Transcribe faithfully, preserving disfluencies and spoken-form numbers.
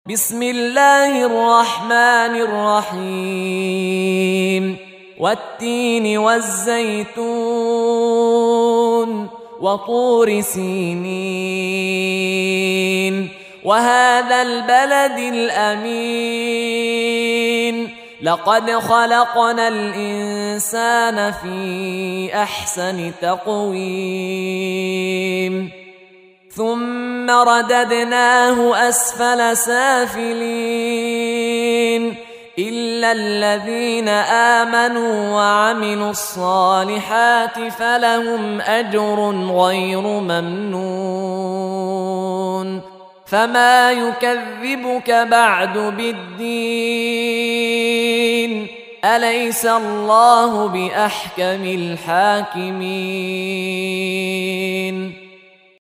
بسم الله الرحمن الرحيم والتين والزيتون وطور سينين وهذا البلد الأمين لقد خلقنا الإنسان في أحسن تقويم ثم رددناه أسفل سافلين إلا الذين آمنوا وعملوا الصالحات فلهم أجر غير ممنون فما يكذبك بعد بالدين أليس الله بأحكم الحاكمين